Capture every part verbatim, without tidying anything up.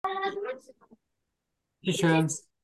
Wie schön.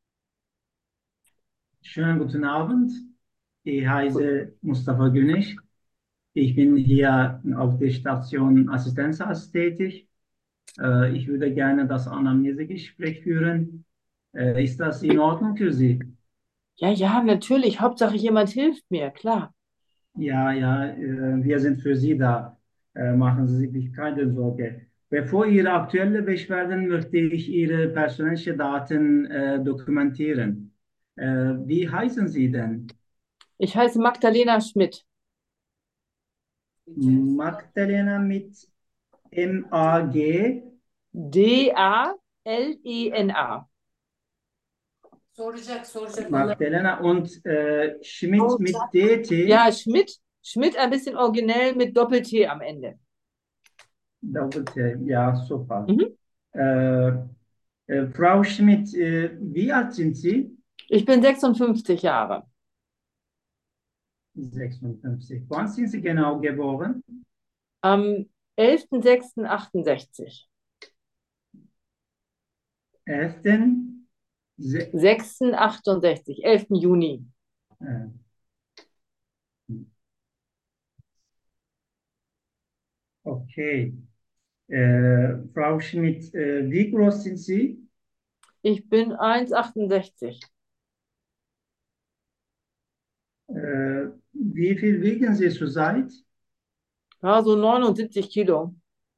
Schönen guten Abend. Ich heiße Mustafa Güneş. Ich bin hier auf der Station Assistenzarzt tätig. Äh, Ich würde gerne das Anamnesegespräch führen. Äh, Ist das in Ordnung für Sie? Ja, ja, natürlich. Hauptsache jemand hilft mir, klar. Ja, ja, äh, wir sind für Sie da. Äh, Machen Sie sich keine Sorge. Bevor Ihre aktuelle Beschwerden möchte ich Ihre persönlichen Daten äh, dokumentieren. Äh, Wie heißen Sie denn? Ich heiße Magdalena Schmidt. Magdalena mit M A G, D A L E N A. Soracak soracak onlar. Magdalena und äh, Schmidt mit D T, Ja, Schmidt. Schmidt ein bisschen originell mit Doppel-T am Ende. Doppel-T, ja, super. Mhm. Äh, äh, Frau Schmidt, äh, wie alt sind Sie? Ich bin sechsundfünfzig Jahre. sechsundfünfzig. Wann sind Sie genau geboren? Am elften sechsten achtundsechzig. elften. Se sechsten achtundsechzig. elften Juni. äh, okay. Äh, Frau Schmidt, äh, wie groß sind Sie? Ich bin eins Komma achtundsechzig. Äh, Wie viel wiegen Sie zurzeit? Ja, so neunundsiebzig Kilo.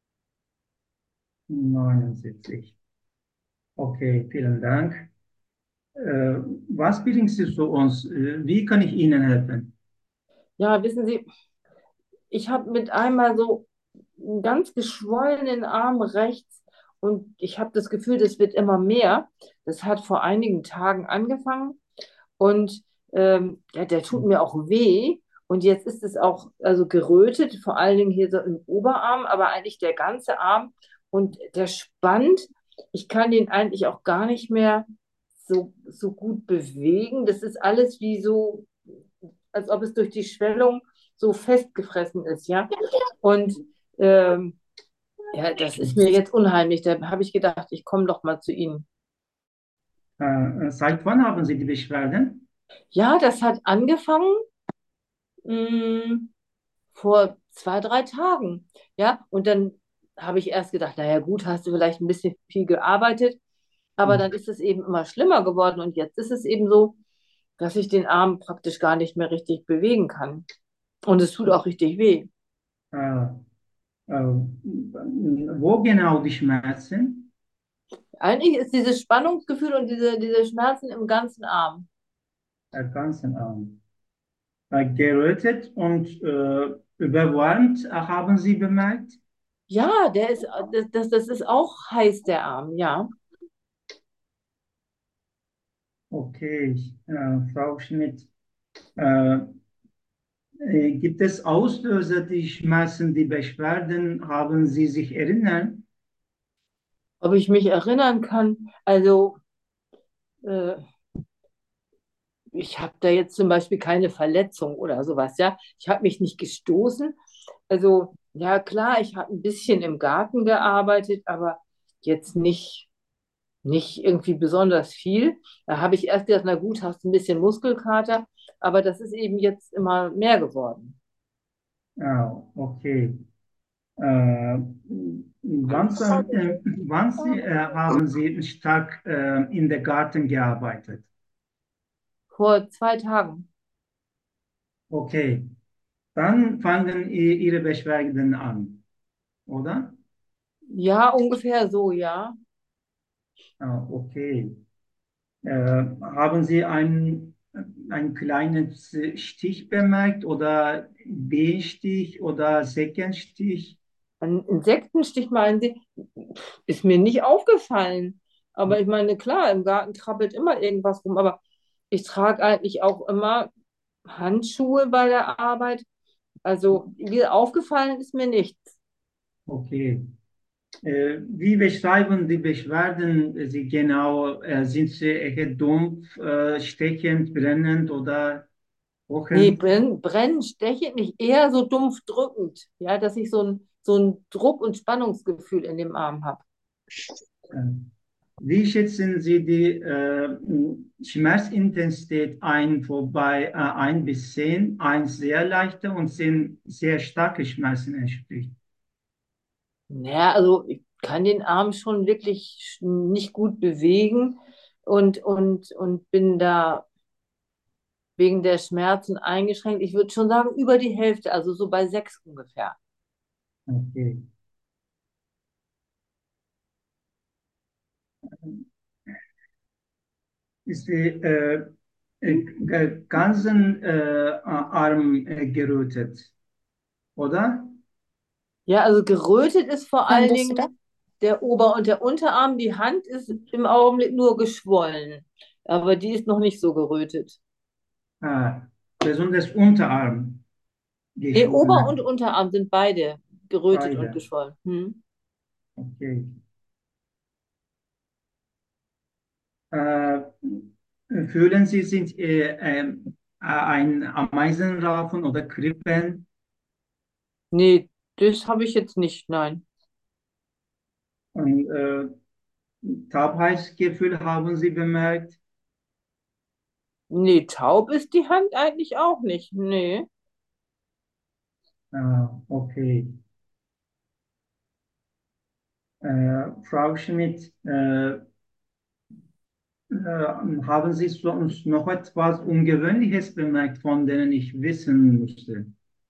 neunundsiebzig. Okay, vielen Dank. Äh, Was bringen Sie zu uns? Äh, Wie kann ich Ihnen helfen? Ja, wissen Sie, ich habe mit einmal so einen ganz geschwollenen Arm rechts und ich habe das Gefühl, das wird immer mehr. Das hat vor einigen Tagen angefangen und ähm, ja, der tut mir auch weh. Und jetzt ist es auch also gerötet, vor allen Dingen hier so im Oberarm, aber eigentlich der ganze Arm und der spannt. Ich kann den eigentlich auch gar nicht mehr so, so gut bewegen. Das ist alles wie so, als ob es durch die Schwellung so festgefressen ist, ja. Und ähm, ja, das ist mir jetzt unheimlich. Da habe ich gedacht, ich komme doch mal zu Ihnen. Äh, Seit wann haben Sie die Beschwerden? Ja, das hat angefangen mh, vor zwei, drei Tagen. Ja, und dann habe ich erst gedacht, naja, gut, hast du vielleicht ein bisschen viel gearbeitet, aber dann ist es eben immer schlimmer geworden und jetzt ist es eben so, dass ich den Arm praktisch gar nicht mehr richtig bewegen kann. Und es tut auch richtig weh. Äh, äh, Wo genau die Schmerzen? Eigentlich ist dieses Spannungsgefühl und diese, diese Schmerzen im ganzen Arm. Der ganzen Arm. Äh, gerötet und äh, überwärmt, äh, haben Sie bemerkt? Ja, der ist, das, das, das ist auch heiß, der Arm, ja. Okay, äh, Frau Schmidt. Äh, äh, Gibt es Auslöser, die Schmerzen, die Beschwerden, haben Sie sich erinnern? Ob ich mich erinnern kann, also äh, ich habe da jetzt zum Beispiel keine Verletzung oder sowas, ja. Ich habe mich nicht gestoßen. Also, ja, klar, ich habe ein bisschen im Garten gearbeitet, aber jetzt nicht, nicht irgendwie besonders viel. Da habe ich erst gedacht, na gut, hast ein bisschen Muskelkater, aber das ist eben jetzt immer mehr geworden. Ah, okay. Äh, wann, sind- äh, wann Sie, äh, haben Sie stark äh, in der Garten gearbeitet? Vor zwei Tagen. Okay, dann fangen I- Ihre Beschwerden an, oder? Ja, ungefähr so, ja. Ah, okay. Äh, Haben Sie einen, einen kleinen Stich bemerkt oder B-Stich oder Seckenstich? Ein Insektenstich, meinen Sie, ist mir nicht aufgefallen. Aber ich meine, klar, im Garten krabbelt immer irgendwas rum, aber ich trage eigentlich auch immer Handschuhe bei der Arbeit. Also, wie aufgefallen ist mir nichts. Okay. Äh, wie beschreiben die Beschwerden Sie genau? Äh, sind sie eher dumpf, äh, stechend, brennend oder Nee, pochend? brennen, brennen, stechen nicht, eher so dumpf drückend, ja, dass ich so ein, so ein Druck- und Spannungsgefühl in dem Arm habe. Äh, Wie schätzen Sie die äh, Schmerzintensität ein, wobei äh, eins bis zehn, eins sehr leichte und zehn sehr starke Schmerzen entspricht? Naja, also ich kann den Arm schon wirklich nicht gut bewegen und, und, und bin da wegen der Schmerzen eingeschränkt. Ich würde schon sagen, über die Hälfte, also so bei sechs ungefähr. Okay. Ist die äh, äh, ganzen äh, Arm äh, gerötet, oder? Ja, also gerötet ist vor Hören allen das wieder? Dingen der Ober- und der Unterarm. Die Hand ist im Augenblick nur geschwollen, aber die ist noch nicht so gerötet. Ah, besonders Unterarm Nee, Ober- und geschwollen. Unterarm sind beide gerötet und Beide. geschwollen. Hm. Okay. Äh, Fühlen Sie sich äh, ähm, äh, ein Ameisenrauchen oder Kribbeln? Nee, das habe ich jetzt nicht, nein. Und äh, Taubheitsgefühl haben Sie bemerkt? Nee, taub ist die Hand eigentlich auch nicht. Nee. Ah, okay. Äh, Frau Schmidt, äh, äh, haben Sie sonst noch etwas Ungewöhnliches bemerkt, von denen ich wissen musste?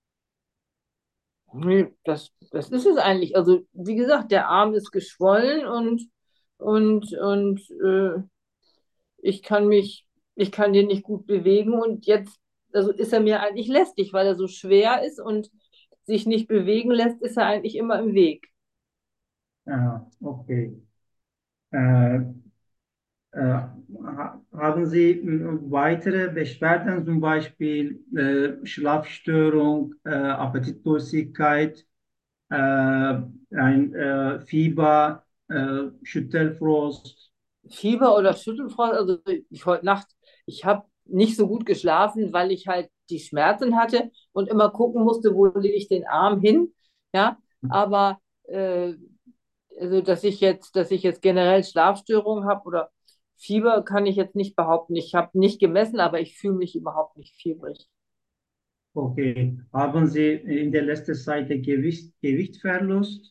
Nee, das, das ist es eigentlich. Also, wie gesagt, der Arm ist geschwollen und, und, und äh, ich kann mich, ich kann den nicht gut bewegen und jetzt, also ist er mir eigentlich lästig, weil er so schwer ist und sich nicht bewegen lässt, ist er eigentlich immer im Weg. Ah, okay. Äh, äh, ha haben Sie m, weitere Beschwerden, zum Beispiel äh, Schlafstörung, äh, Appetitlosigkeit, äh, ein äh, Fieber, äh, Schüttelfrost? Fieber oder Schüttelfrost, also ich heute Nacht, ich habe nicht so gut geschlafen, weil ich halt die Schmerzen hatte und immer gucken musste, wo lege ich den Arm hin, ja, aber äh, also dass ich jetzt, dass ich jetzt generell Schlafstörungen habe oder Fieber, kann ich jetzt nicht behaupten. Ich habe nicht gemessen, aber ich fühle mich überhaupt nicht fiebrig. Okay. Haben Sie in der letzten Zeit Gewicht, Gewichtverlust?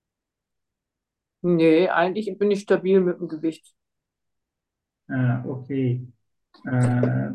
Nee, eigentlich bin ich stabil mit dem Gewicht. Äh, okay. Äh,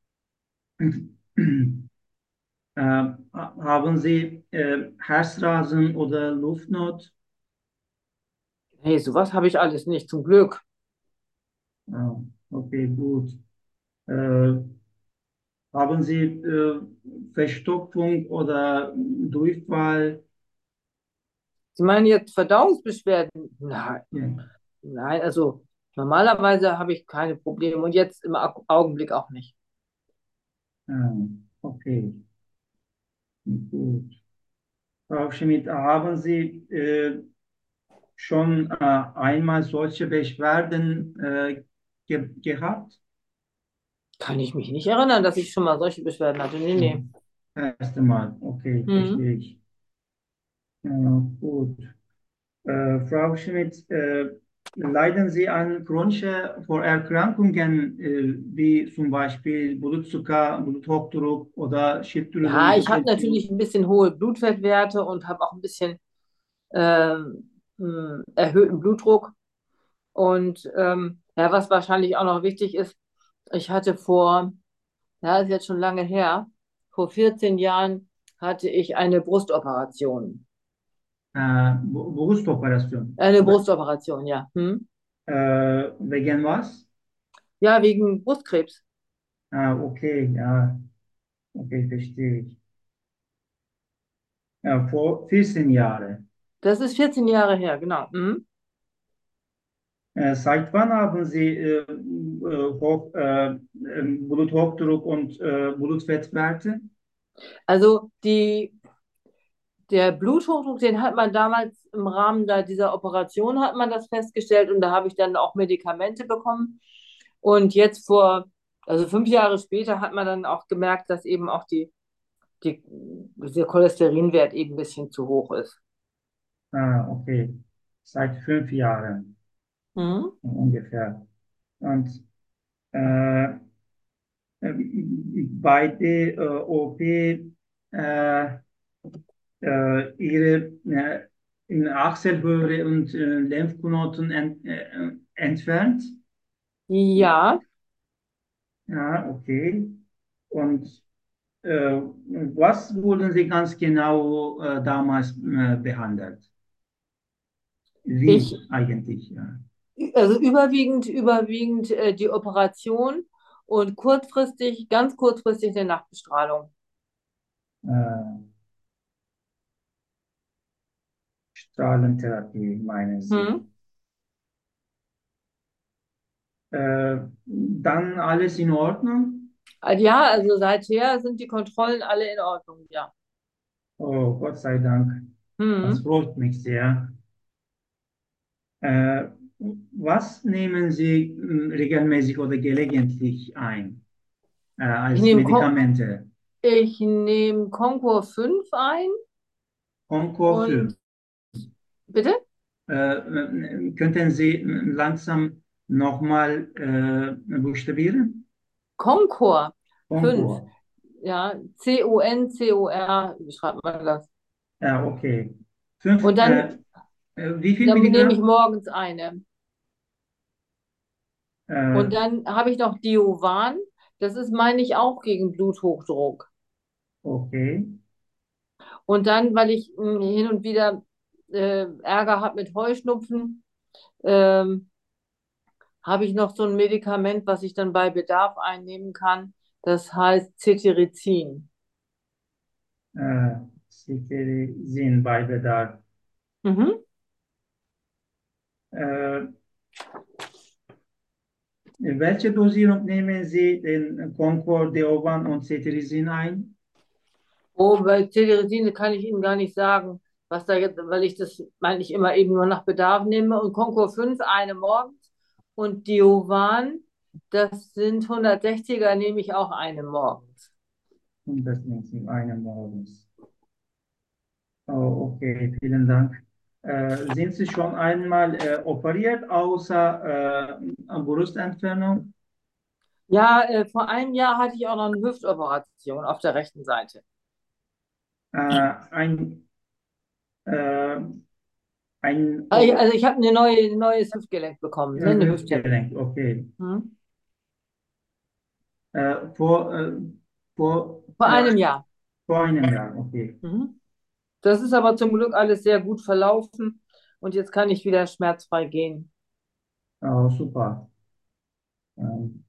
äh, haben Sie äh, Herzrasen oder Luftnot? Nee, sowas habe ich alles nicht, zum Glück. Ah, okay, gut. Äh, haben Sie äh, Verstopfung oder Durchfall? Sie meinen jetzt Verdauungsbeschwerden? Nein, Ja. nein, also normalerweise habe ich keine Probleme und jetzt im Au- Augenblick auch nicht. Ah, okay, gut. Frau Schmidt, haben Sie äh, schon äh, einmal solche Beschwerden äh, ge gehabt? Kann ich mich nicht erinnern, dass ich schon mal solche Beschwerden hatte. Nee, nee. Hm. Erste Mal, okay, Hm. verstehe ich. Ja, gut. Äh, Frau Schmidt, äh, leiden Sie an chronischen Vorerkrankungen, äh, wie zum Beispiel Blutzucker, Bluthochdruck oder Ja, ich habe Schilddrüsenuntersuchung? natürlich ein bisschen hohe Blutfettwerte und habe auch ein bisschen ähm, mh, erhöhten Blutdruck. Und ähm, ja, was wahrscheinlich auch noch wichtig ist, ich hatte vor, ja, ist jetzt schon lange her, vor vierzehn Jahren hatte ich eine Brustoperation. Äh, Bu- Brustoperation. Eine Oder, Brustoperation, ja. Hm? äh, wegen was? Ja, wegen Brustkrebs. Ah, okay, ja, okay, verstehe ich. Ja, vor vierzehn Jahren. Das ist vierzehn Jahre her, genau. Hm? Äh, seit wann haben Sie äh, äh, hoch, äh, ähm, Bluthochdruck und äh, Blutfettwerte? Also die, der Bluthochdruck, den hat man damals im Rahmen da dieser Operation hat man das festgestellt und da habe ich dann auch Medikamente bekommen. Und jetzt vor, also fünf Jahre später hat man dann auch gemerkt, dass eben auch die, die, der Cholesterinwert eben ein bisschen zu hoch ist. Ah, okay, seit fünf Jahren. Mhm. ungefähr. Und äh, bei der äh, O P äh, äh, ihre äh, in Achselhöhle und äh, Lymphknoten ent, äh, entfernt. Ja, Ja, okay. Und äh, was wurden Sie ganz genau äh, damals äh, behandelt? ich, Wie eigentlich? Ja. also überwiegend, überwiegend äh, die Operation und kurzfristig, ganz kurzfristig eine Nachtbestrahlung. Äh, Strahlentherapie, meinen Hm? Sie? Äh, dann alles in Ordnung? Also ja, also seither sind die Kontrollen alle in Ordnung, ja. Oh, Gott sei Dank. Das Hm. freut mich sehr. Äh, was nehmen Sie mh, regelmäßig oder gelegentlich ein äh, Ich als nehme Con Medikamente? ich nehm Concor fünf ein Onco fünf. und bitte? Äh, äh, könnten Sie äh, langsam nochmal äh, buchstabieren? Concor fünf. Onco. Ja, C O N C O R, wie schreibt man das? Ja, okay. Fünf, Und äh, dann, äh, wie viel dann nehme ich Milligramm? morgens eine. Äh, Und dann habe ich noch Diovan. Das ist, meine ich, auch gegen Bluthochdruck. okay. Und dann, weil ich mh, hin und wieder äh, Ärger habe mit Heuschnupfen, ähm, habe ich noch so ein Medikament, was ich dann bei Bedarf einnehmen kann. Das heißt Cetirizin. Äh, Cetirizin bei Bedarf. Mhm. Äh, welche Dosierung nehmen Sie den Concor, Deovan und Cetirizin ein? Oh, bei Cetirizin kann ich Ihnen gar nicht sagen, was da jetzt, weil ich das eigentlich immer eben nur nach Bedarf nehme. Und Concor fünf eine morgens und Diovan, das sind hundertsechziger, nehme ich auch eine morgens. Und das nehmen Sie einen morgens. Oh, okay, vielen Dank. Äh, sind Sie schon einmal äh, operiert, außer äh, Brustentfernung? Ja, äh, vor einem Jahr hatte ich auch noch eine Hüftoperation auf der rechten Seite. Äh, ein äh, ein Also ich, Op also ich habe eine neue, ein neues Hüftgelenk bekommen, ne, ein eine Hüfte. Hüftgelenk, okay. Hm? Äh, vor, äh, vor, Vor äh, einem Jahr. vor einem Jahr, okay. Mhm. Das ist aber zum Glück alles sehr gut verlaufen und jetzt kann ich wieder schmerzfrei gehen. Oh, super. Ähm,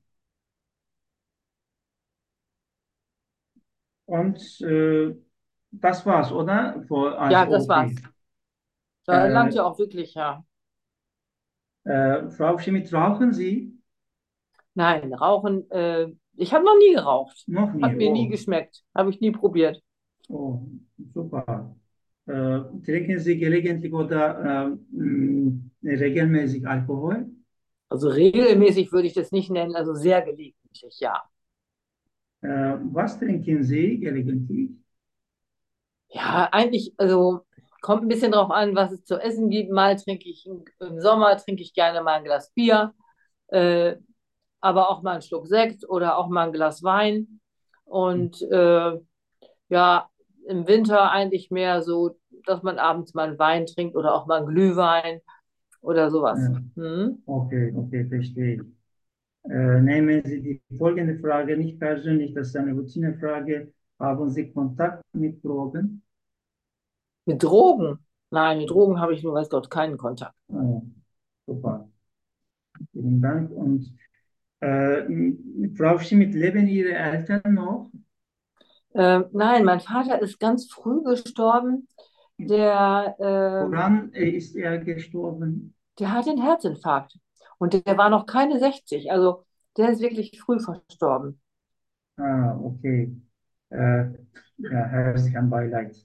und äh, das war's, oder? Vor, als Ja, das O P. war's. Da langt Äh, ja auch wirklich, ja. äh, Frau Schmidt, rauchen Sie? Nein, Rauchen, äh, ich habe noch nie geraucht. Noch Hat nie. mir nie Oh, geschmeckt. Habe ich nie probiert. oh, super. Äh, trinken Sie gelegentlich oder äh, mh, regelmäßig Alkohol? Also regelmäßig würde ich das nicht nennen, also sehr gelegentlich, ja. Äh, was trinken Sie gelegentlich? Ja, eigentlich, also kommt ein bisschen drauf an, was es zu essen gibt. Mal trinke ich im im Sommer trinke ich gerne mal ein Glas Bier, äh, aber auch mal einen Schluck Sekt oder auch mal ein Glas Wein. Und äh, ja, im Winter eigentlich mehr so, dass man abends mal einen Wein trinkt oder auch mal einen Glühwein oder sowas. Äh, Hm? okay, okay, verstehe. Äh, nehmen Sie die folgende Frage nicht persönlich, das ist eine Routinefrage. Haben Sie Kontakt mit Drogen? Mit Drogen? Nein, mit Drogen habe ich nur, weiß Gott, keinen Kontakt. Äh, super, vielen Dank. Und äh, Frau Schmidt, leben Ihre Eltern noch? Äh, nein, mein Vater ist ganz früh gestorben. Der, ähm, Woran äh, ist er gestorben? der hat einen Herzinfarkt. Und der war noch keine sechzig. Also der ist wirklich früh verstorben. Ah, okay. Äh, ja, herzlichen Beileid.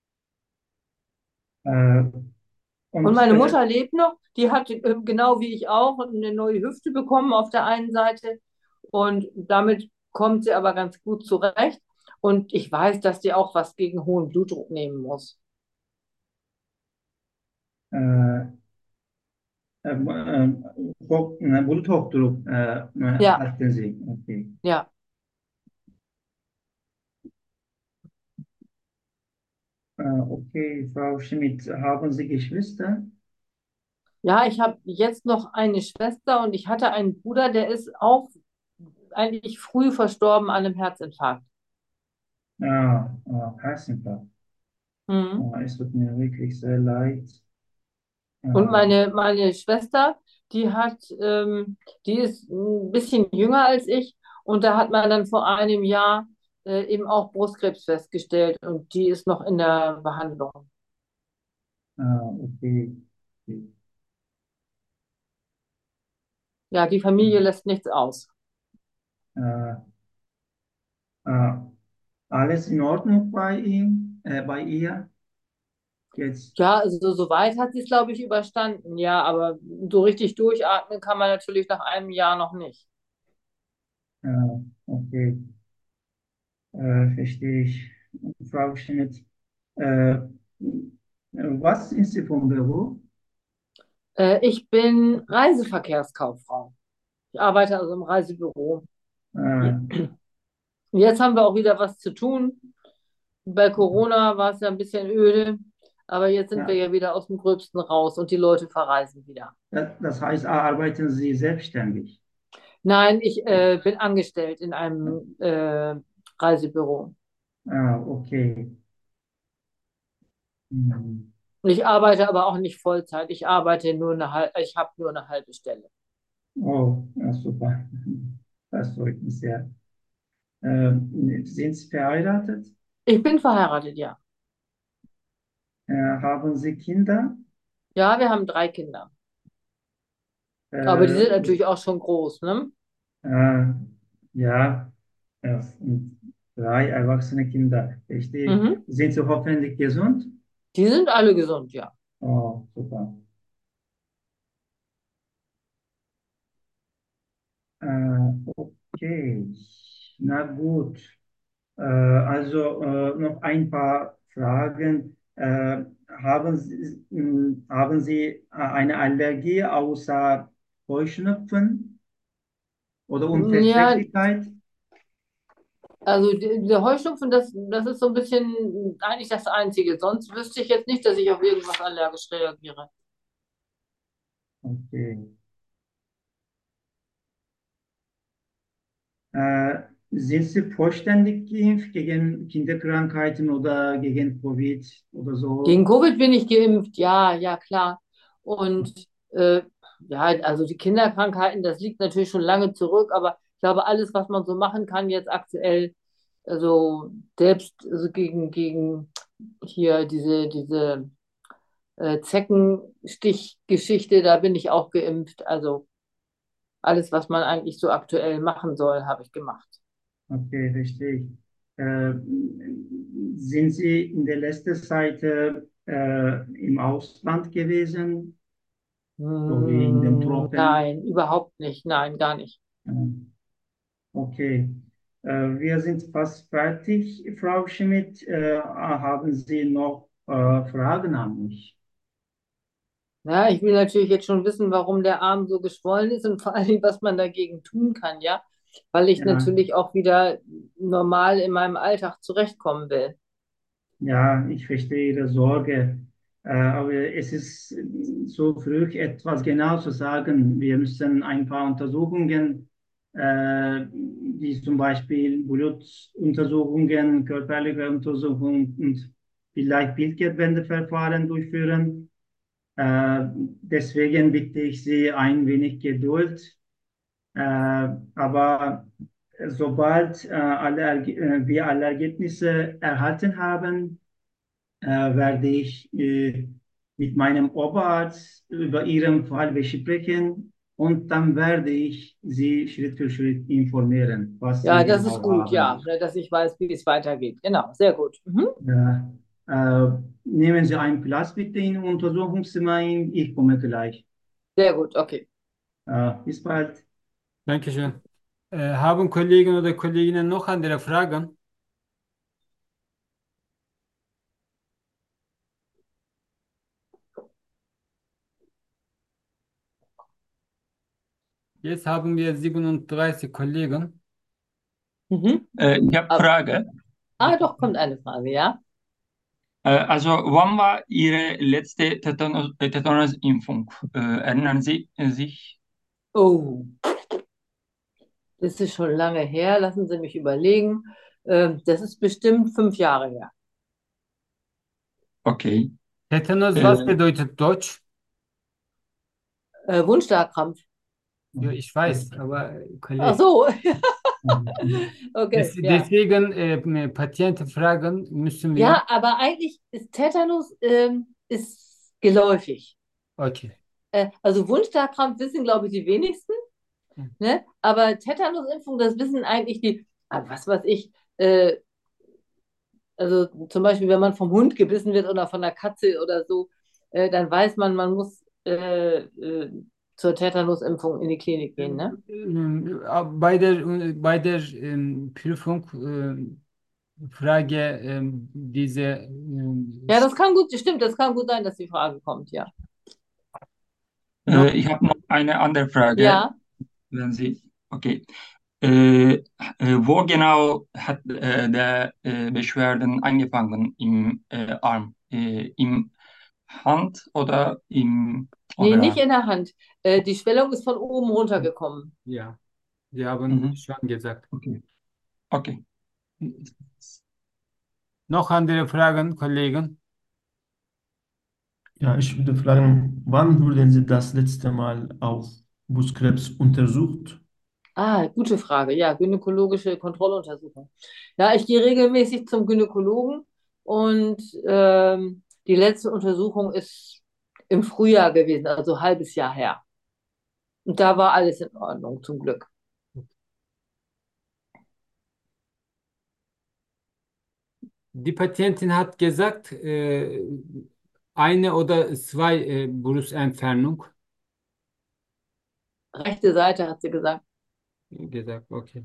Äh, Und und meine äh, Mutter lebt noch. Die hat, äh, genau wie ich auch, eine neue Hüfte bekommen auf der einen Seite. Und damit kommt sie aber ganz gut zurecht. Und ich weiß, dass die auch was gegen hohen Blutdruck nehmen muss. äh, Äh, äh, Hoch, äh, Bluthochdruck äh, äh, Ja, hatten Sie. Okay. ja. Äh, okay, Frau Schmidt, haben Sie Geschwister? Ja, ich habe jetzt noch eine Schwester und ich hatte einen Bruder, der ist auch eigentlich früh verstorben an einem Herzinfarkt. Ah, ah, Herzinfarkt. Mhm. Ah, es tut mir wirklich sehr leid. Und Ah, meine, meine Schwester, die hat, ähm, die ist ein bisschen jünger als ich und da hat man dann vor einem Jahr äh, eben auch Brustkrebs festgestellt und die ist noch in der Behandlung. ah, okay. Okay. Ja, die Familie lässt nichts aus. Ah, ah, alles in Ordnung bei ihm, äh, bei ihr? Jetzt, Ja, also soweit hat sie es, glaube ich, überstanden. Ja, aber so richtig durchatmen kann man natürlich nach einem Jahr noch nicht. ah, okay, äh, verstehe ich. Frau Schmidt, äh, was sind Sie vom Beruf? Äh, ich bin Reiseverkehrskauffrau. Ich arbeite also im Reisebüro. Äh, Jetzt haben wir auch wieder was zu tun. Bei Corona war es ja ein bisschen öde, aber jetzt sind wir ja, ja wieder aus dem Gröbsten raus und die Leute verreisen wieder. das, das heißt, arbeiten Sie selbstständig? Nein, ich äh, bin angestellt in einem äh, Reisebüro. Ah, okay. Hm. Ich arbeite aber auch nicht Vollzeit. Ich arbeite nur eine halbe, ich habe nur eine halbe Stelle. Oh, ja, super. Das freut mich sehr. Ähm, sind Sie verheiratet? Ich bin verheiratet, ja. Äh, haben Sie Kinder? Ja, wir haben drei Kinder. Aber die Äh, sind natürlich auch schon groß, ne? äh, ja, ja, und drei erwachsene Kinder. Richtig. Mhm. Sind Sie hoffentlich gesund? Die sind alle gesund, ja. Oh, super. Äh, okay, na gut. Äh, also äh, noch ein paar Fragen. Äh, haben Sie, mh, haben Sie äh, eine Allergie außer Heuschnupfen oder Ja, Unverträglichkeit? also die- der Heuschnupfen, das, das ist so ein bisschen eigentlich das Einzige. Sonst wüsste ich jetzt nicht, dass ich auf irgendwas allergisch reagiere. Okay. Äh, sind Sie vollständig geimpft gegen Kinderkrankheiten oder gegen Covid oder Gegen so? Covid bin ich geimpft, ja, ja, klar. Und äh, ja, also die Kinderkrankheiten, das liegt natürlich schon lange zurück, aber ich glaube, alles, was man so machen kann jetzt aktuell, also selbst also gegen, gegen hier diese, diese äh, Zeckenstichgeschichte, da bin ich auch geimpft. Also alles, was man eigentlich so aktuell machen soll, habe ich gemacht. Okay, richtig. Äh, sind Sie in der letzten Zeit äh, im Ausland gewesen, so wie in den Hm, Tropen? nein, überhaupt nicht. Nein, gar nicht. Äh, okay. Äh, wir sind fast fertig, Frau Schmidt. Äh, haben Sie noch äh, Fragen an mich? Ja, ich will natürlich jetzt schon wissen, warum der Arm so geschwollen ist und vor allem, was man dagegen tun kann, ja, weil ich Ja. natürlich auch wieder normal in meinem Alltag zurechtkommen will. Ja, ich verstehe Ihre Sorge, äh, aber es ist so früh, etwas genau zu sagen. Wir müssen ein paar Untersuchungen, äh, wie zum Beispiel Blutuntersuchungen, körperliche Untersuchungen und vielleicht Bildgebändeverfahren durchführen. Äh, deswegen bitte ich Sie ein wenig Geduld. Äh, aber sobald äh, alle, Erge- äh, wir alle Ergebnisse erhalten haben, äh, werde ich äh, mit meinem Oberarzt über Ihren Fall besprechen und dann werde ich Sie Schritt für Schritt informieren, was Sie Ja, das ist genau gut, ja, haben. ne, dass ich weiß, wie es weitergeht. Genau, sehr gut. Mhm. Ja, äh, nehmen Sie einen Platz bitte im Untersuchungszimmer ein. Ich komme gleich. Sehr gut, okay. Äh, bis bald. Dankeschön. Äh, haben Kollegen oder Kolleginnen noch andere Fragen? Jetzt haben wir siebenunddreißig Kollegen. Mhm. Äh, ich habe Ah, Frage. ah, doch, kommt eine Frage, ja. Äh, also, wann war Ihre letzte Tetanus, äh, Tetanusimpfung? Äh, erinnern Sie äh, sich? Oh, das ist schon lange her. Lassen Sie mich überlegen. Ähm, das ist bestimmt fünf Jahre her. Okay. Tetanus, was Äh, bedeutet Deutsch? Äh, Wundstarkrampf. Ja, ich weiß, aber Ach Kollege. so, Des, okay, ja. deswegen äh, Patientenfragen müssen wir. Ja, aber eigentlich ist Tetanus ähm, ist geläufig. Okay. Äh, also Wundstarkrampf wissen, glaube ich, die wenigsten, Hm. ne? Aber Tetanusimpfung, das wissen eigentlich die, ah, was weiß ich, äh, also zum Beispiel, wenn man vom Hund gebissen wird oder von der Katze oder so, äh, dann weiß man, man muss äh, äh, zur Tetanusimpfung in die Klinik gehen, ne? Ähm, äh, Bei der, äh, bei der ähm, Prüfung ähm, Frage ähm, diese ähm, Ja, das kann gut, stimmt, das kann gut sein, dass die Frage kommt, ja. noch äh, ich habe noch eine andere Frage, Ja, wenn Sie. Okay. Äh, äh, wo genau hat äh, der äh, Beschwerden angefangen? Im äh, Arm? Äh, im Hand oder im nee, nicht Oberarm? in der Hand. Äh, die Schwellung ist von oben runtergekommen. ja, Sie haben Mhm. schon gesagt. Okay. Okay. Noch andere Fragen, Kollegen? Ja, ich würde fragen, wann wurden Sie das letzte Mal auf Brustkrebs untersucht? Ah, gute Frage. Ja, gynäkologische Kontrolluntersuchung. Ja, ich gehe regelmäßig zum Gynäkologen und ähm, die letzte Untersuchung ist im Frühjahr gewesen, also ein halbes Jahr her. Und da war alles in Ordnung, zum Glück. Die Patientin hat gesagt, äh, eine oder zwei äh, Brustentfernung. Rechte Seite hat sie gesagt. Gesagt, okay.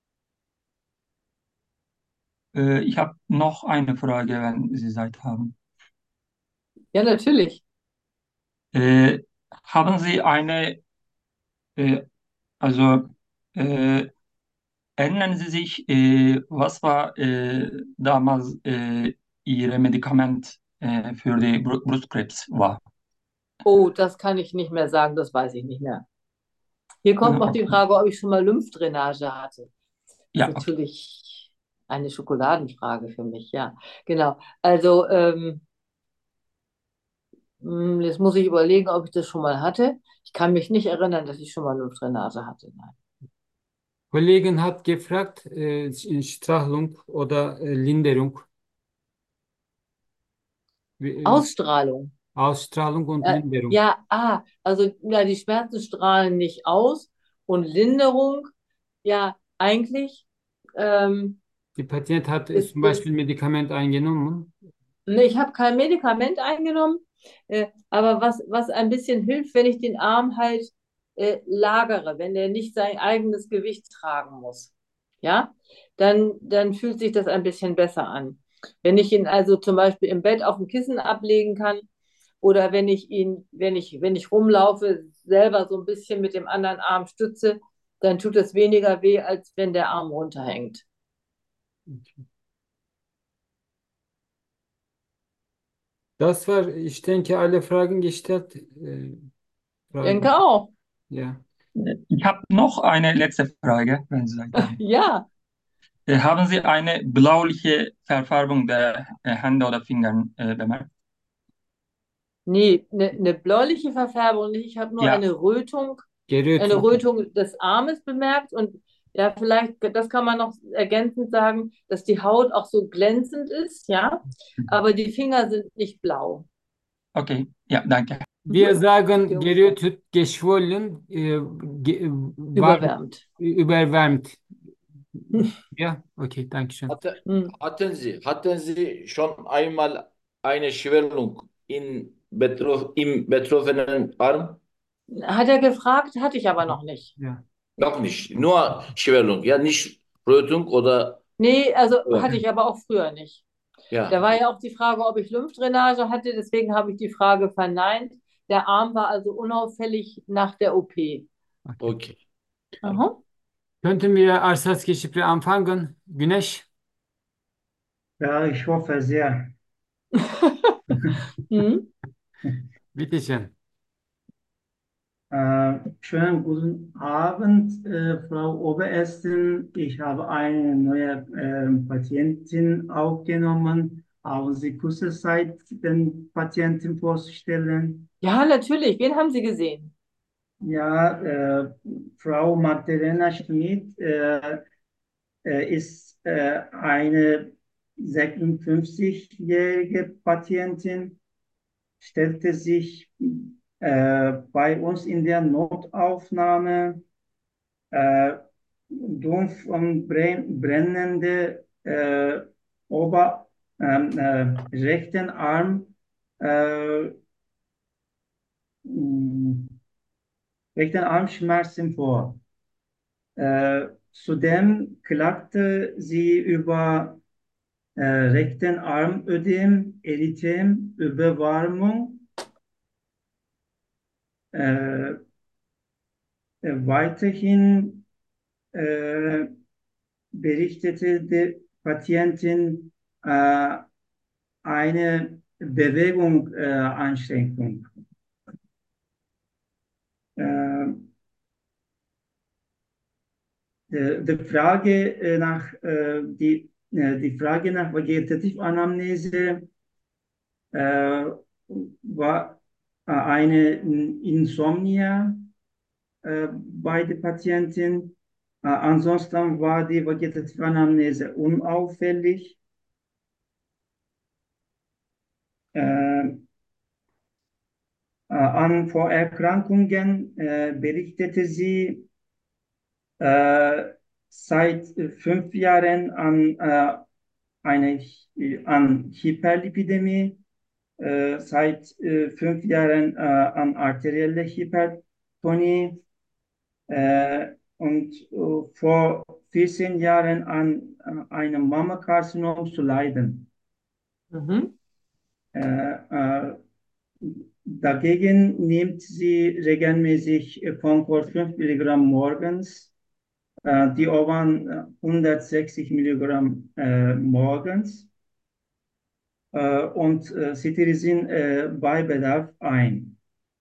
Äh, ich habe noch eine Frage, wenn Sie Zeit haben. Ja, natürlich. Äh, haben Sie eine, äh, also äh, erinnern Sie sich, äh, was war äh, damals äh, Ihr Medikament äh, für die Bru Brustkrebs war? Oh, das kann ich nicht mehr sagen, das weiß ich nicht mehr. Hier kommt Ah, noch die okay. Frage, ob ich schon mal Lymphdrainage hatte. Das ist Ja, okay. natürlich eine Schokoladenfrage für mich, ja. Genau. Also, ähm, Hm, jetzt muss ich überlegen, ob ich das schon mal hatte. Ich kann mich nicht erinnern, dass ich schon mal Lymphdrainage hatte. Nein. Kollegin hat gefragt, äh, Strahlung oder äh, Linderung, Wie- äh, Ausstrahlung. Ausstrahlung und Äh, Linderung. ja, ah, also ja, die Schmerzen strahlen nicht aus. Und Linderung, ja, eigentlich ähm, Die Patient hat äh, ist zum Beispiel es, Medikament eingenommen. ne, ich habe kein Medikament eingenommen, äh, aber was, was ein bisschen hilft, wenn ich den Arm halt äh, lagere, wenn der nicht sein eigenes Gewicht tragen muss, ja, dann, dann fühlt sich das ein bisschen besser an. Wenn ich ihn also zum Beispiel im Bett auf dem Kissen ablegen kann oder wenn ich ihn, wenn ich, wenn ich rumlaufe, selber so ein bisschen mit dem anderen Arm stütze, dann tut es weniger weh, als wenn der Arm runterhängt. Das war, ich denke, alle Fragen gestellt. Äh, Ich denke Fragen, auch. ja. Ich habe noch eine letzte Frage, wenn Sie Zeit haben. Ja. Äh, haben Sie eine blauliche Verfärbung der äh, Hände oder Finger äh, bemerkt? Nee, eine ne bläuliche Verfärbung nicht. Ich habe nur Ja, eine Rötung, eine Gerötet. Rötung des Armes bemerkt. Und ja, vielleicht, das kann man noch ergänzend sagen, dass die Haut auch so glänzend ist, ja, aber die Finger sind nicht blau. okay. Ja, danke. Wir Mhm. sagen Jo. gerötet, geschwollen, äh, ge, warm, Überwärmt. überwärmt. Ja, okay, danke schön. Hatte, Hm. hatten Sie, hatten Sie schon einmal eine Schwellung in betroff, im betroffenen Arm? Hat er gefragt, hatte ich aber noch nicht. Ja. Noch nicht. Nur Schwellung, ja, nicht Rötung oder. Nee, also Ja. hatte ich aber auch früher nicht. Da Ja. war ja auch die Frage, ob ich Lymphdrainage hatte, deswegen habe ich die Frage verneint. Der Arm war also unauffällig nach der O P. Okay. Okay. Aha. Könnten wir als Erstgespräch anfangen? Güneş, Ja, ich hoffe sehr. Hm? bitteschön. Äh, schönen guten Abend, äh, Frau Oberärztin. Ich habe eine neue äh, Patientin aufgenommen. Haben Sie kurze Zeit, den Patienten vorzustellen? Ja, natürlich. Wen haben Sie gesehen? Ja, äh, Frau Magdalena Schmidt äh, äh, ist äh, eine sechsundfünfzig-jährige Patientin, stellte sich äh, bei uns in der Notaufnahme äh, dumpf und brenn- brennende äh, Ober, ähm, äh, rechten Arm, äh, mh, rechten Armschmerzen vor. Äh, zudem klagte sie über äh, rechten Armödem, Erythem, Überwarmung. Äh, äh, weiterhin äh, berichtete die Patientin äh, eine Bewegungseinschränkung. Äh, die, die Frage äh, nach äh, die, äh, die Frage nach Vegetativanalyse äh, war äh, eine Insomnia äh, bei der Patientin. Äh, ansonsten war die Vegetativanalyse unauffällig. Äh, äh, an Vorerkrankungen äh, berichtete sie äh, seit fünf Jahren an äh, eine an Hyperlipidämie, äh, seit äh, fünf Jahren äh, an arterielle Hypertonie äh, und äh, vor vierzehn Jahren an äh, einem Mammakarzinom zu leiden. Mhm. Äh, äh, dagegen nimmt sie regelmäßig äh, Concor fünf Milligramm morgens, äh, die Ovan äh, hundertsechzig Milligramm äh, morgens äh, und äh, Cetirizin äh, bei Bedarf ein.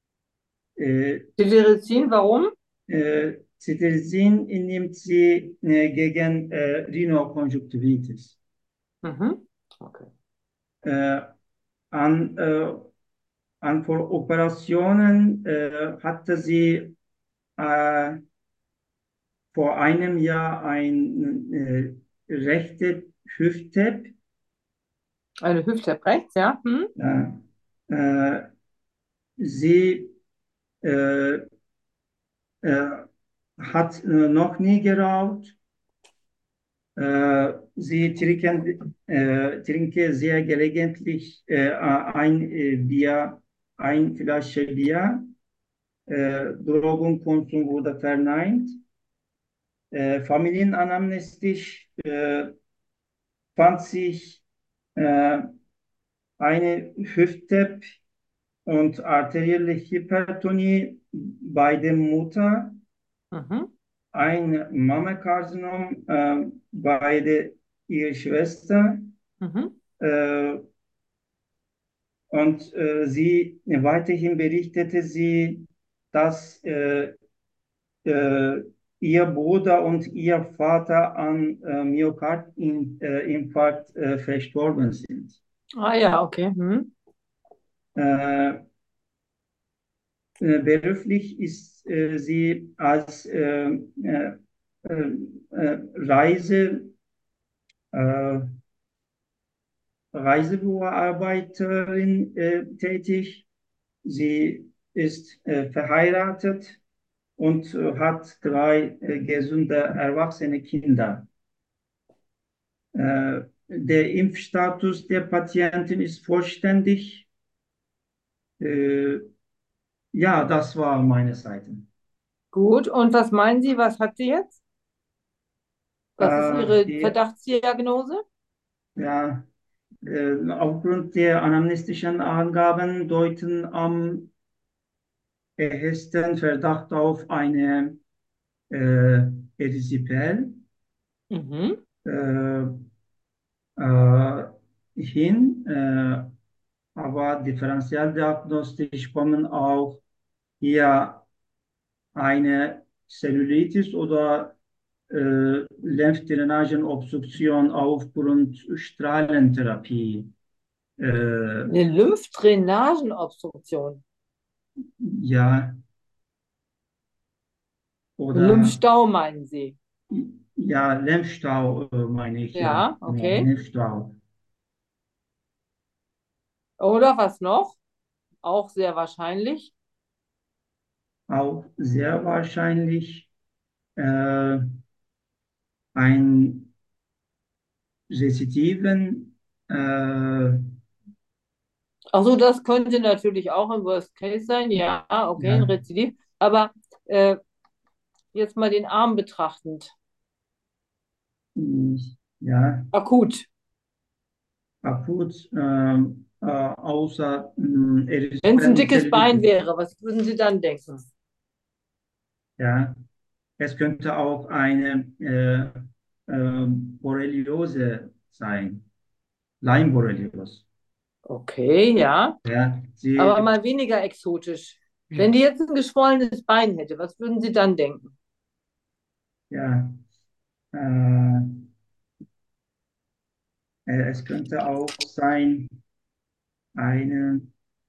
Äh, Titrizin, warum? äh, Cetirizin nimmt sie äh, gegen äh, Rhinokonjunktivitis. Mhm. Okay. Äh, an, äh, an vor Operationen äh, hatte sie äh, vor einem Jahr ein äh, rechte Hüfte. Eine Hüfte rechts, ja? Hm? Äh, äh, sie äh, äh, hat äh, noch nie geraucht. Äh, sie trinken, äh, trinke sehr gelegentlich äh, ein äh, Bier, ein Flasche Bier. Äh, Drogenkonsum wurde verneint. Äh, familienanamnestisch äh, fand sich äh, eine Hüfte und arterielle Hypertonie bei der Mutter, Mhm. ein Mammakarzinom äh, bei der, ihrer Schwester Mhm. äh, und äh, sie weiterhin berichtete sie, dass äh, äh, ihr Bruder und ihr Vater an äh, Myokardinfarkt äh, verstorben sind. Ah ja, okay. Hm. Äh, äh, beruflich ist äh, sie als äh, äh, äh, Reise, äh, Reisebüroarbeiterin äh, tätig. Sie ist äh, verheiratet und äh, hat drei äh, gesunde erwachsene Kinder. Äh, der Impfstatus der Patientin ist vollständig. Äh, ja, das war meine Seite. Gut. Und was meinen Sie, was hat sie jetzt? Was ist Äh, Ihre die, Verdachtsdiagnose? ja, äh, aufgrund der anamnestischen Angaben deuten am ehesten Verdacht auf eine äh, Erysipeal Mhm. äh, äh, hin, äh, aber differentialdiagnostisch kommen auch hier eine Zellulitis oder äh, Lymphdrainagenobstruktion aufgrund Strahlentherapie. Äh, Eine Lymphdrainagenobstruktion. ja, oder Lymphstau meinen Sie? ja, Lymphstau, äh, meine ich, ja, Ja, ja, okay. Lymphstau. Oder was noch? Auch sehr wahrscheinlich. Auch sehr wahrscheinlich äh, ein Rezidiven, äh, Also das könnte natürlich auch ein Worst Case sein. Ja, okay, ein ja, Rezidiv. Aber äh, jetzt mal den Arm betrachtend. mh, ja, Akut. akut, ähm, äh, außer mh, Wenn es Erythrozyten ein und dickes Bein Zellulitis. wäre, was würden Sie dann denken? Ja, es könnte auch eine äh, äh, Borreliose sein, Lyme-Borreliose. Okay, ja. Ja, Aber sie, mal weniger exotisch. Ja. Wenn die jetzt ein geschwollenes Bein hätte, was würden Sie dann denken? ja, äh, äh, es könnte auch sein, eine,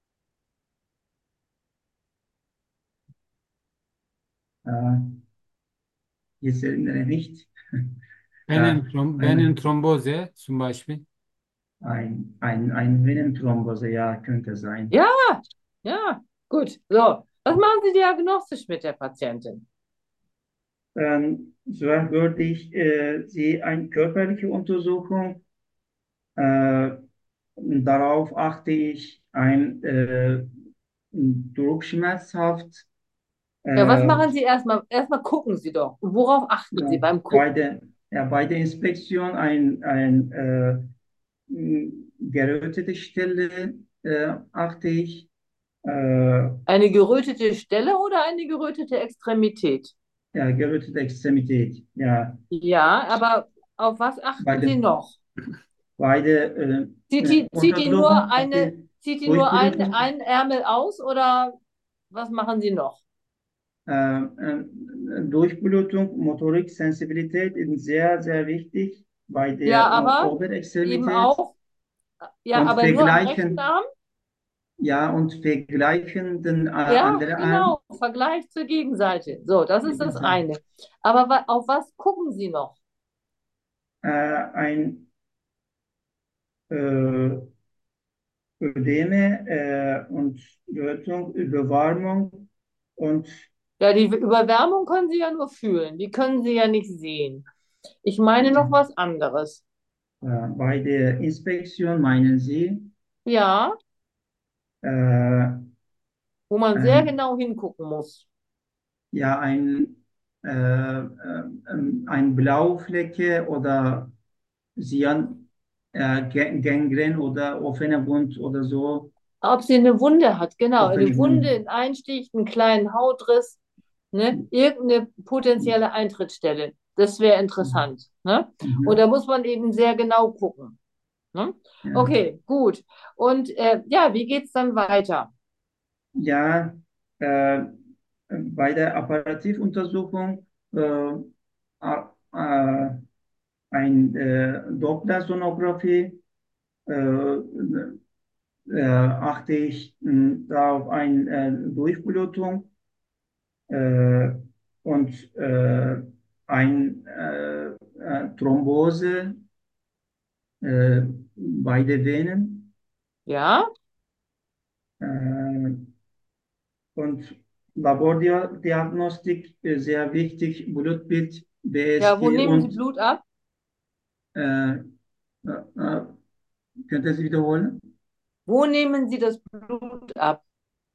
äh, jetzt erinnere ich nicht, ja, Venenthrom eine, Venenthrombose zum Beispiel. ein, ein, ein Venenthrombose, ja, könnte sein. Ja, ja, gut. So, was machen Sie diagnostisch mit der Patientin? Ähm, so würde ich äh, sie eine körperliche Untersuchung, äh, darauf achte ich, ein äh, Druckschmerzhaft, Ja, was äh, machen Sie erstmal? Erstmal gucken Sie doch. Und worauf achten Sie ja, beim bei Gucken? der, ja, bei der Inspektion ein, ein äh, mh, gerötete Stelle äh, achte ich. Äh, Eine gerötete Stelle oder eine gerötete Extremität? ja, gerötete Extremität. Ja, Ja, aber auf was bei achten der, Sie noch? bei der äh, Zieht äh, die, zieht die nur Untersuchung auf eine, die zieht die nur ein, Durchblutung, einen Ärmel aus oder was machen Sie noch? äh, äh, Durchblutung, Motorik, Sensibilität sind sehr, sehr wichtig bei Ja, der äh, aber eben Oberextremität auch, ja, und aber nur am rechten vergleichen, Arm? ja, und vergleichen den äh, Ja, anderen Arm. genau, Vergleich zur Gegenseite. So, das ist das eine. Aber wa auf was gucken Sie noch? Äh, ein äh, Ödeme äh, und Rötung, Überwarmung und Ja, die Überwärmung können Sie ja nur fühlen, die können Sie ja nicht sehen. Ich meine noch was anderes. äh, bei der Inspektion meinen Sie Ja, äh, wo man sehr ein, genau hingucken muss. ja, ein, äh, äh, ähm, ein Blauflecke oder Cyan, äh, Gan- Gangren oder offene Wund oder so, Ob sie eine Wunde hat, genau, offene eine Wunde, Wund. einen Einstich, einen kleinen Hautriss, ne? Irgendeine potenzielle Eintrittsstelle. Das wäre interessant, ne? Und Mhm. da muss man eben sehr genau gucken. Ne? Ja, Okay, gut. Und äh, ja, wie geht es dann weiter? ja äh, bei der Apparativuntersuchung äh, äh, ein äh, Dopplersonographie äh, äh, achte ich mh, da auf eine äh, Durchblutung äh, und äh, ein äh, äh, Thrombose äh, bei den Venen Ja? äh, und Labordiagnostik äh, sehr wichtig, Blutbild, Ja, wo B S G nehmen Sie und Blut ab? äh, äh, äh, könnte Sie wiederholen? Wo nehmen Sie das Blut ab?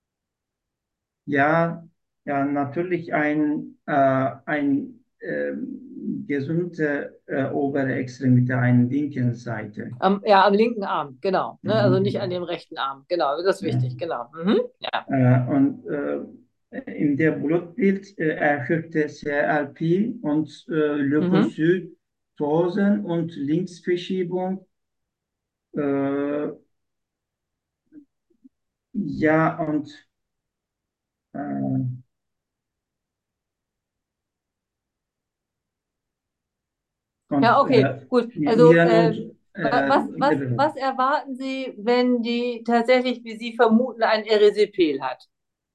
Ja, ja, natürlich ein, äh, ein ähm, gesunde äh, obere Extremität, eine linke Seite. Am, ja, am linken Arm, genau. Ne? Also nicht an Mhm. dem rechten Arm. Genau, das ist Ja. wichtig, genau. Mhm. Ja. Äh, und äh, in der Blutbild äh, erhöhte C R P und äh, Mhm. Leukozytosen und Linksverschiebung. Äh, ja, und, äh, Ja, und okay, äh, gut. Also, Nieren- äh, und wa- äh, was, was, Leber. was erwarten Sie, wenn die tatsächlich, wie Sie vermuten, ein Erysipeal hat?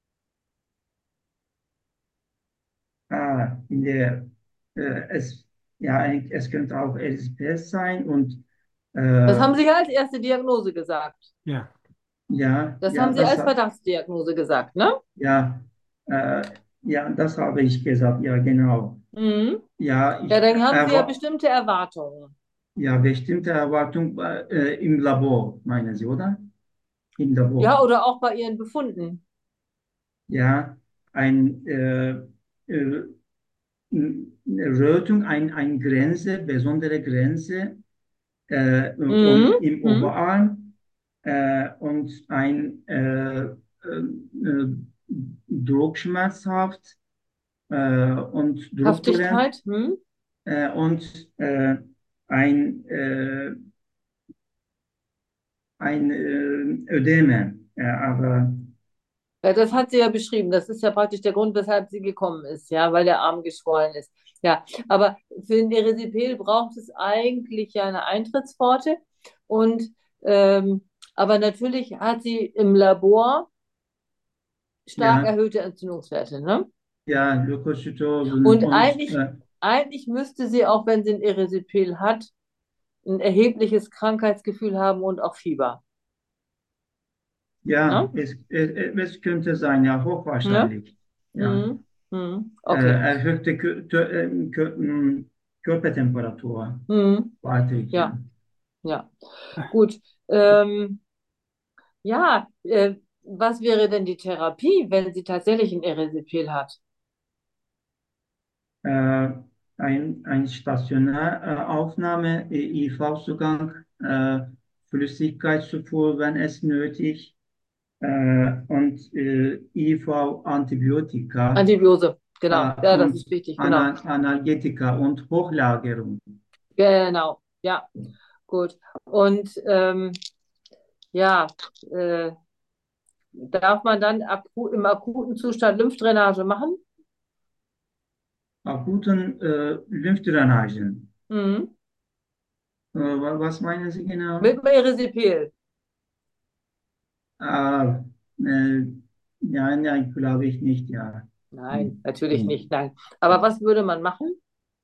Ah, in der, äh, es, ja, eigentlich- es könnte auch L S P S sein und Das äh, haben Sie ja als erste Diagnose gesagt. Ja. ja, Das ja, haben Sie das, als ha- Verdachtsdiagnose gesagt, ne? ja, äh, ja, das habe ich gesagt, ja, genau. Mhm. Ja, Ja, ich dann haben Sie ja erwa bestimmte Erwartungen. ja, bestimmte Erwartung äh, im Labor, meinen Sie, oder? Im Ja, Labor. oder auch bei Ihren Befunden. Ja, ein äh, äh, eine Rötung, ein, ein Grenze, besondere Grenze äh, um, Mhm. im Mhm. Oberarm äh, und ein äh, äh, äh, Druckschmerzhaft äh, und Druckkurrent Haftigkeit. Mhm. äh, und äh, ein, äh, ein äh, Ödeme. Äh, aber Ja, das hat sie ja beschrieben. Das ist ja praktisch der Grund, weshalb sie gekommen ist, ja, weil der Arm geschwollen ist. Ja, aber für ein Erisipel braucht es eigentlich ja eine Eintrittspforte. Und ähm, aber natürlich hat sie im Labor stark ja, erhöhte Entzündungswerte, ne? ja, Leukozytosen Und und eigentlich, äh, eigentlich müsste sie, auch wenn sie ein Erisipel hat, ein erhebliches Krankheitsgefühl haben und auch Fieber. ja, Ne? es, es, es könnte sein, ja, Ne? hochwahrscheinlich. Ja. Mhm. Mhm. Äh, Okay. erhöhte Kö- Tö- äh, Kö- m, Körpertemperatur, Mhm. warte ich, ja. Ja, ja. Gut. Ähm, ja, äh, was wäre denn die Therapie, wenn sie tatsächlich ein Erisipel hat? Äh, ein, ein stationäre Aufnahme, I V-Zugang, äh, Flüssigkeitszufuhr, wenn es nötig, äh, und äh, I V-Antibiotika Antibiose, genau. äh, Ja, das und ist wichtig, genau. Ana Analgetika und Hochlagerung. Genau, ja, gut. Und ähm, ja, äh, darf man dann aku im akuten Zustand Lymphdrainage machen? Akuten äh, Lymphdrainagen. Mhm. Äh, wa- was meinen Sie genau? Mit dem Erisipel? Ah, äh, ja, nein, glaube ich nicht, ja. Nein, Hm, natürlich nicht, hm. nein. Aber was würde man machen?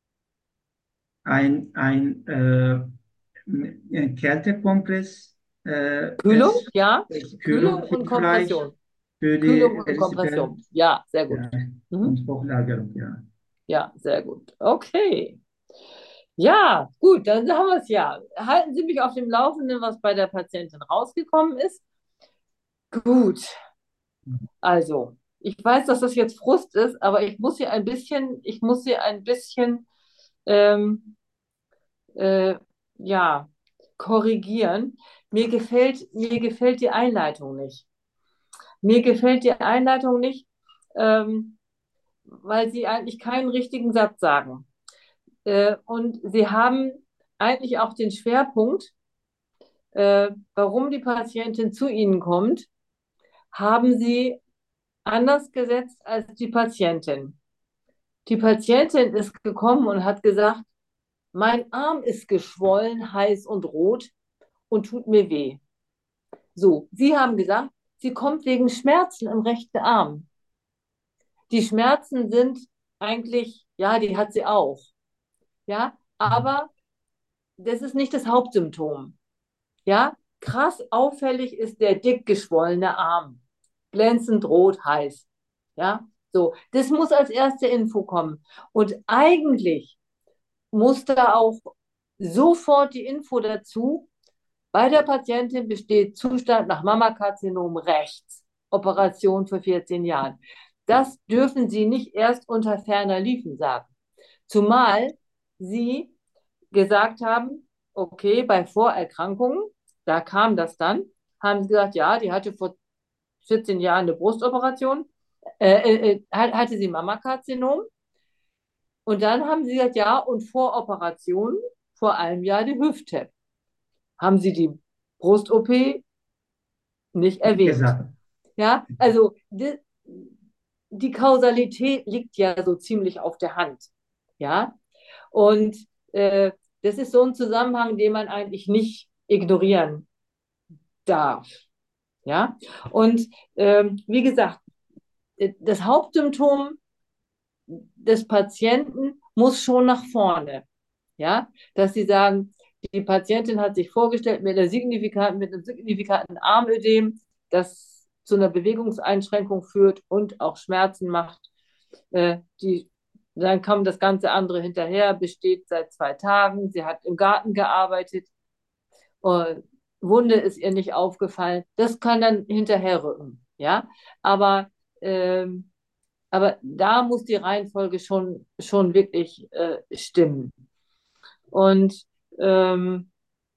Ein, ein äh, ein Kältekompress, äh, Kühlung, es, ja. es Kühlung Kühlung und hilfreich Kompression. für die Kühlung und Erythritol, Kompression. Ja, sehr gut. ja, Mhm. und Hochlagerung, ja. Ja, sehr gut. Okay. Ja, gut, dann haben wir es ja. Halten Sie mich auf dem Laufenden, was bei der Patientin rausgekommen ist. Gut, also, ich weiß, dass das jetzt Frust ist, aber ich muss sie ein bisschen, ich muss sie ein bisschen, ähm, äh, ja, korrigieren. Mir gefällt, mir gefällt die Einleitung nicht. Mir gefällt die Einleitung nicht, ähm, weil Sie eigentlich keinen richtigen Satz sagen. Äh, und Sie haben eigentlich auch den Schwerpunkt, äh, warum die Patientin zu Ihnen kommt, haben Sie anders gesetzt als die Patientin. Die Patientin ist gekommen und hat gesagt, mein Arm ist geschwollen, heiß und rot und tut mir weh. So, Sie haben gesagt, sie kommt wegen Schmerzen im rechten Arm. Die Schmerzen sind eigentlich, ja, die hat sie auch, ja, aber das ist nicht das Hauptsymptom. Ja, krass auffällig ist der dick geschwollene Arm, glänzend rot heiß. Ja, so, das muss als erste Info kommen. Und eigentlich muss da auch sofort die Info dazu, bei der Patientin besteht Zustand nach Mammakarzinom rechts, Operation vor vierzehn Jahren. Das dürfen Sie nicht erst unter ferner Liefen sagen. Zumal Sie gesagt haben, okay, bei Vorerkrankungen, da kam das dann, haben sie gesagt, ja, die hatte vor vierzehn Jahren eine Brustoperation, Äh, äh, äh, hat- hatte sie Mammakarzinom und dann haben sie gesagt, ja, und vor Operation, vor einem Jahr die Hüfte. Haben sie die Brust-O P nicht Wie erwähnt. gesagt, Ja, also die, die Kausalität liegt ja so ziemlich auf der Hand. Ja, und äh, das ist so ein Zusammenhang, den man eigentlich nicht ignorieren darf. Ja, und ähm, wie gesagt, äh, das Hauptsymptom des Patienten muss schon nach vorne. Ja, dass sie sagen, die Patientin hat sich vorgestellt mit, einer signifikanten, mit einem signifikanten Armödem, das zu einer Bewegungseinschränkung führt und auch Schmerzen macht. Äh, die, dann kam das ganze andere hinterher, besteht seit zwei Tagen. Sie hat im Garten gearbeitet. Äh, Wunde ist ihr nicht aufgefallen. Das kann dann hinterher rücken. Ja, aber, ähm, aber da muss die Reihenfolge schon, schon wirklich äh, stimmen. Und ähm,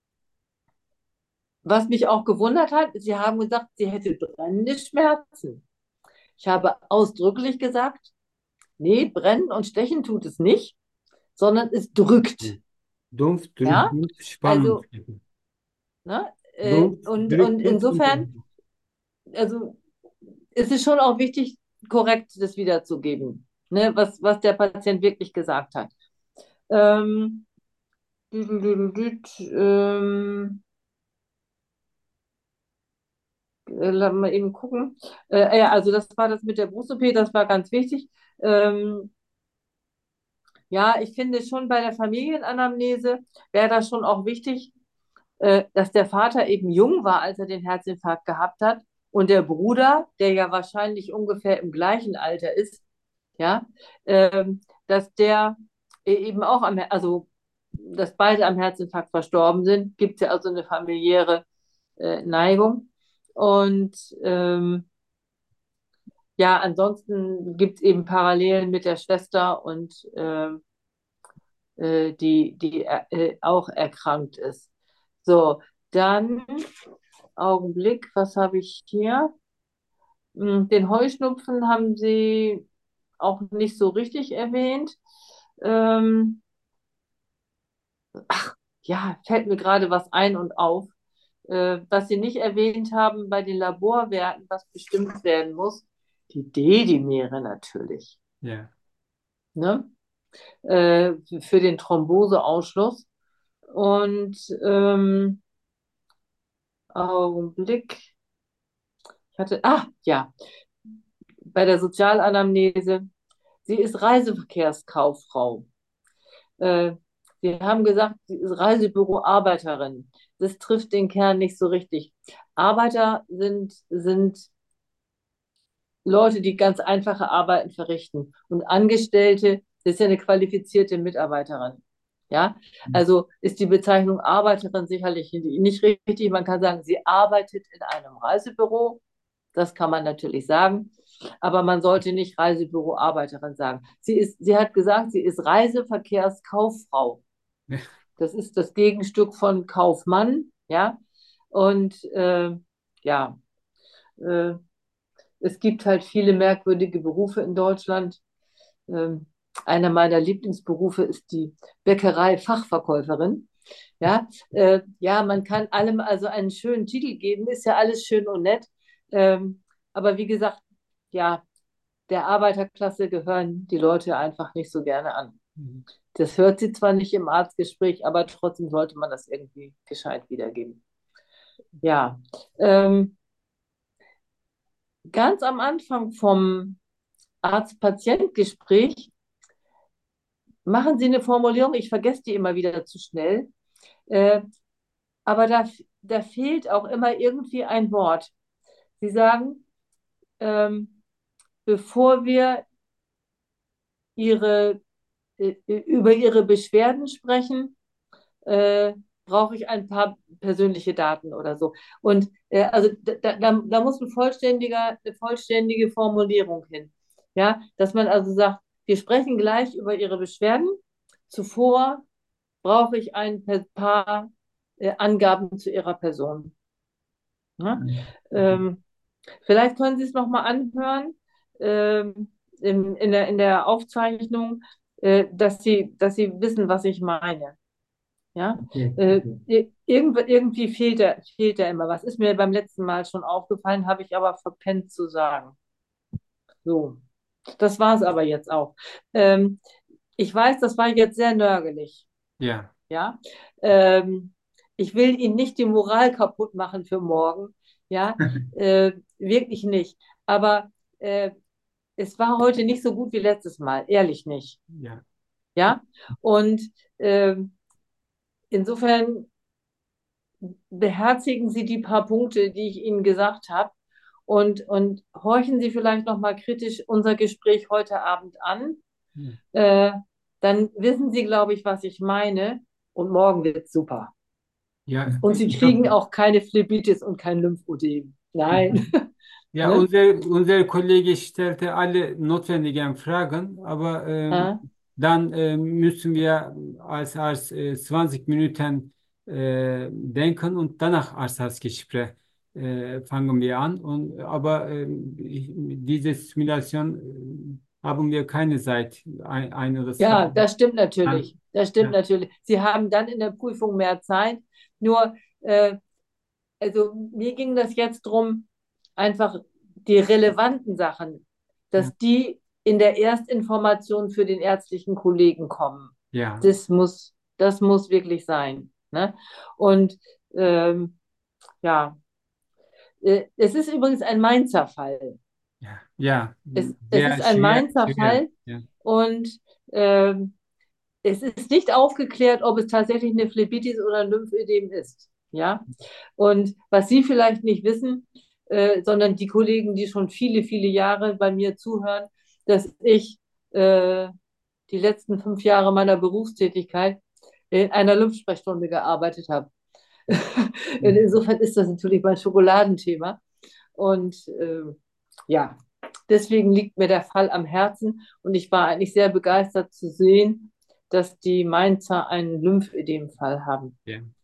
was mich auch gewundert hat, Sie haben gesagt, sie hätte brennende Schmerzen. Ich habe ausdrücklich gesagt, nee, brennen und stechen tut es nicht, sondern es drückt. Dumpf, Ja, drückend, Spannung. also, ne, äh, Dumpf, und, und drückend und insofern, also ist es schon auch wichtig, korrekt das wiederzugeben, ne, was, was der Patient wirklich gesagt hat. Ähm, ähm, äh, lass mal eben gucken. Äh, ja, also das war das mit der Brust-O P, das war ganz wichtig. Ähm, ja, ich finde schon bei der Familienanamnese wäre das schon auch wichtig, äh, dass der Vater eben jung war, als er den Herzinfarkt gehabt hat und der Bruder, der ja wahrscheinlich ungefähr im gleichen Alter ist, ja, ähm, dass der e- eben auch am, Her- also dass beide am Herzinfarkt verstorben sind, gibt es ja also eine familiäre äh, Neigung. Und ähm, ja, ansonsten gibt es eben Parallelen mit der Schwester und ähm, äh, die, die äh, auch erkrankt ist. So, dann Augenblick, was habe ich hier? Hm, Den Heuschnupfen haben Sie auch nicht so richtig erwähnt. Ähm, ja, fällt mir gerade was ein und auf. Äh, was Sie nicht erwähnt haben bei den Laborwerten, was bestimmt werden muss, die Dedimere natürlich. Ja. Ne? Äh, für den Thromboseausschluss. Und ähm, Augenblick. Ich hatte, ah, ja, bei der Sozialanamnese. Sie ist Reiseverkehrskauffrau. Äh, Sie haben gesagt, sie ist Reisebüroarbeiterin. Das trifft den Kern nicht so richtig. Arbeiter sind, sind Leute, die ganz einfache Arbeiten verrichten. Und Angestellte, das ist ja eine qualifizierte Mitarbeiterin. Ja, also ist die Bezeichnung Arbeiterin sicherlich nicht richtig. Man kann sagen, sie arbeitet in einem Reisebüro. Das kann man natürlich sagen. Aber man sollte nicht Reisebüroarbeiterin sagen. Sie ist, sie hat gesagt, sie ist Reiseverkehrskauffrau. Das ist das Gegenstück von Kaufmann. Ja, und äh, ja, äh, es gibt halt viele merkwürdige Berufe in Deutschland. Ähm, einer meiner Lieblingsberufe ist die Bäckerei-Fachverkäuferin. Ja, äh, ja, man kann allem also einen schönen Titel geben, ist ja alles schön und nett. Ähm, aber wie gesagt, ja, der Arbeiterklasse gehören die Leute einfach nicht so gerne an. Mhm. Das hört sie zwar nicht im Arztgespräch, aber trotzdem sollte man das irgendwie gescheit wiedergeben. Ja, ähm, ganz am Anfang vom Arzt-Patient-Gespräch machen Sie eine Formulierung, ich vergesse die immer wieder zu schnell, äh, aber da, da fehlt auch immer irgendwie ein Wort. Sie sagen, ähm, bevor wir ihre, äh, über Ihre Beschwerden sprechen, äh, brauche ich ein paar persönliche Daten oder so. Und äh, also da, da, da muss ein vollständiger, eine vollständige Formulierung hin. Ja, dass man also sagt, wir sprechen gleich über Ihre Beschwerden. Zuvor brauche ich ein paar äh, Angaben zu Ihrer Person. Ja? Ähm, vielleicht können Sie es nochmal anhören. ähm, in, in der, in der Aufzeichnung, äh, dass Sie, dass Sie wissen, was ich meine. Ja, Okay, äh, okay. ir- irgendwie, irgendwie fehlt da, fehlt da immer was. Ist mir beim letzten Mal schon aufgefallen, habe ich aber verpennt zu sagen. So, das war es aber jetzt auch. Ähm, ich weiß, das war jetzt sehr nörgelig. Ja, Ja, ähm, ich will Ihnen nicht die Moral kaputt machen für morgen. Ja, äh, wirklich nicht. Aber äh, es war heute nicht so gut wie letztes Mal, ehrlich nicht. ja, Ja, und ähm, insofern beherzigen Sie die paar Punkte, die ich Ihnen gesagt habe, und, und horchen Sie vielleicht noch mal kritisch unser Gespräch heute Abend an. ja. Äh, Dann wissen Sie, glaube ich, was ich meine. Und morgen wird es super. Ja, Und Sie ich kriegen hoffe. auch keine Phlebitis und kein Lymphödem. Nein. Ja, Ne? unser, unser Kollege stellte alle notwendigen Fragen, aber ähm, Ja, dann äh, müssen wir als, als äh, zwanzig Minuten äh, denken und danach als das Gespräch äh, fangen wir an. Und, aber ähm, ich, diese Simulation äh, haben wir keine Zeit, ein, ein oder zwei. ja, das stimmt Dann, natürlich. Das stimmt ja, natürlich. Sie haben dann in der Prüfung mehr Zeit. Nur, äh, also mir ging das jetzt drum, einfach die relevanten Sachen, ja, dass die in der Erstinformation für den ärztlichen Kollegen kommen. ja, Das muss, das muss wirklich sein. Ne? Und ähm, ja, äh, es ist übrigens ein Mainzer Fall. ja, ja, Es, es ist sehr ein schwer, Mainzer schwer. Fall Ja, und ähm, es ist nicht aufgeklärt, ob es tatsächlich eine Phlebitis oder ein Lymphödem ist. Ja? Und was Sie vielleicht nicht wissen, äh, sondern die Kollegen, die schon viele, viele Jahre bei mir zuhören, dass ich äh, die letzten fünf Jahre meiner Berufstätigkeit in einer Lymphsprechstunde gearbeitet habe. Insofern ist das natürlich mein Schokoladenthema. Und äh, ja, deswegen liegt mir der Fall am Herzen und ich war eigentlich sehr begeistert zu sehen, dass die Mainzer einen Lymphödemfall haben. ja.